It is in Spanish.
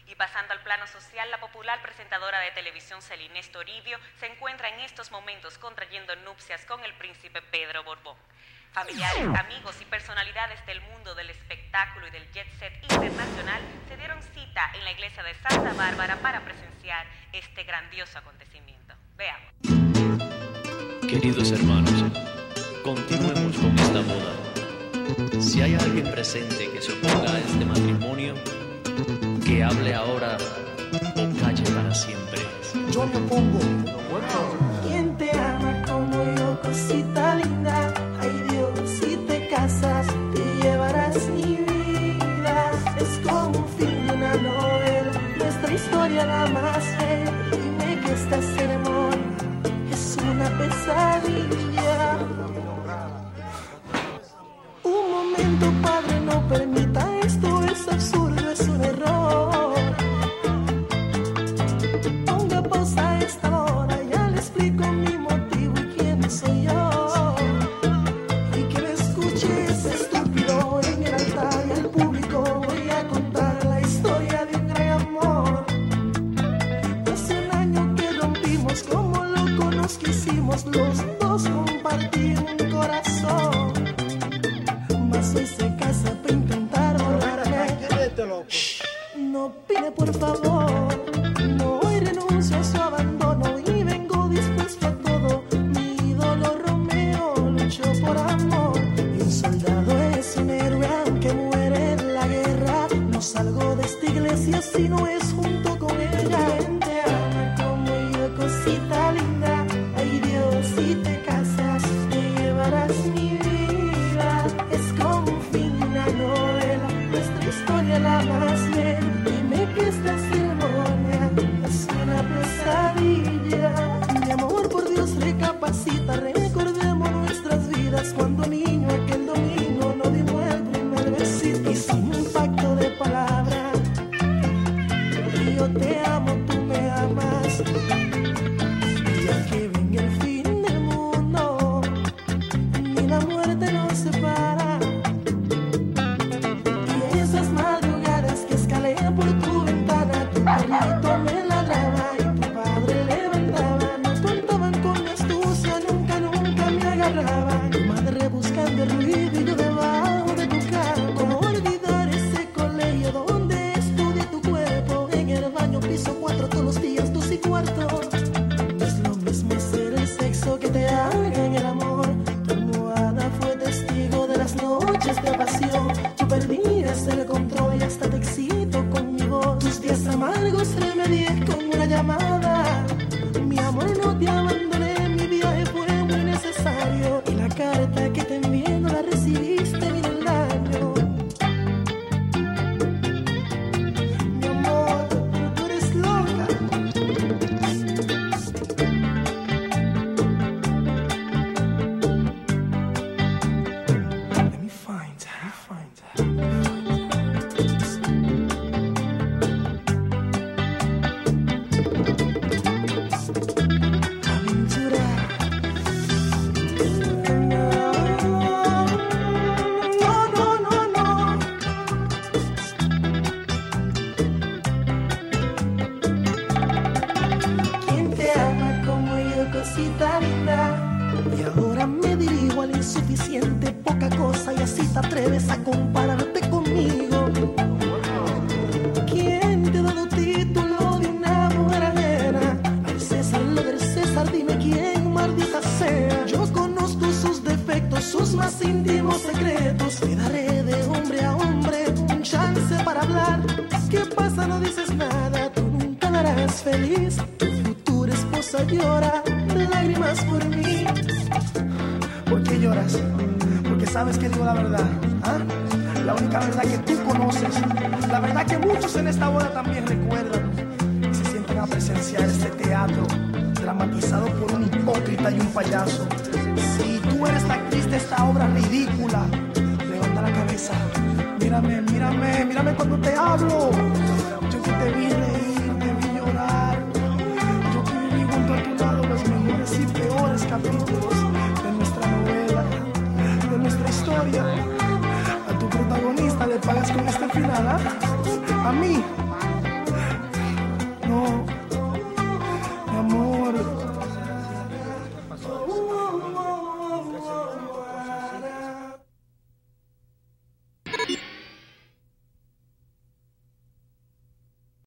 Y pasando al plano social, la popular presentadora de televisión Celines Toribio se encuentra en estos momentos contrayendo nupcias con el príncipe Pedro Borbón. Familiares, amigos y personalidades del mundo del espectáculo y del jet set internacional se dieron cita en la iglesia de Santa Bárbara para presenciar este grandioso acontecimiento. Veamos. Queridos hermanos, continuemos con esta boda. Si hay alguien presente que se oponga a este matrimonio, que hable ahora o calle para siempre. Yo me opongo. ¿Quién te ama como yo, cosita linda? Ay Dios, si te casas, te llevarás mi vida. Es como un fin de una novela, nuestra historia la más bella. Dime que esta ceremonia es una pesadilla. Un momento, padre, no permita esto, es absurdo, es un error. Ponga pausa a esta hora, ya le explico mi motivo y quién soy yo. Y que me escuches, estúpido, en el altar y al público voy a contar la historia de un gran amor. Hace un año que rompimos, como locos nos quisimos, los dos compartir un corazón. Mas hoy se casa para intentar volverme. No pide por favor, no hoy renuncio a su abandono y vengo dispuesto a todo. Mi ídolo Romeo luchó por amor y un soldado es un héroe aunque muere en la guerra. No salgo de esta iglesia si no es junto con ella. Te ama como yo, cosita linda. Ay Dios, si te casas te llevarás mi vida. Es como un fin de una novela, nuestra historia la más bella. Dime que esta ceremonia es una pesadilla. Mi amor, por Dios, recapacita, recordemos nuestras vidas. Cuando niño aquel domingo nos dimos el primer besito. Hicimos un pacto de palabra, y yo te amo, tú me amas. Y ya que venga el fin del mundo, ni la muerte nos separa. Y esas madrugadas que escalé por tu ventana, tu perrito me ladraba y tu padre levantaba. No contaban con mi astucia, nunca, nunca me agarraban. Tu madre buscando el ruido y yo debajo de tu cama. ¿Cómo olvidar ese colegio donde estudié tu cuerpo? En el baño piso 4 todos los días, 2 y cuarto. No es lo mismo hacer el sexo que te hagan el amor. Tu almohada fue testigo de las noches de pasión. Tú perdías el control y hasta te excito con mi voz. Tus días amargos remedié con una llamada. Mi amor, no te abandoné, mi viaje fue muy necesario. Y la carta que te envié no la recibiste ni del daño. Mi amor, tú eres loca. Let me find her. Aventura. No, no, no, no. ¿Quién te ama como yo, cosita linda? Y ahora me dirijo al insuficiente, poca cosa, y así te atreves a compararte conmigo. ¿Quién te ha dado título de una mujer ajena? Al César lo del César, dime quién, maldita sea. Yo conozco sus defectos, sus más íntimos secretos. Te daré de hombre a hombre un chance para hablar. ¿Qué pasa? No dices nada, tú nunca la harás feliz. Tu futura esposa llora lágrimas por mí. ¿Por qué lloras? Porque sabes que digo la verdad, ¿ah? La única verdad que tú conoces, la verdad que muchos en esta boda también recuerdan y se sienten a presenciar este teatro dramatizado por un hipócrita y un payaso. Si tú eres la actriz de esta obra ridícula, levanta la cabeza, mírame, mírame, mírame cuando te hablo. Yo que te vi reír, te vi llorar, yo que viví junto a tu lado los mejores y peores capítulos de nuestra novela, de nuestra historia. A tu protagonista le pagas con este final, ¿ah? A mí No, mi amor.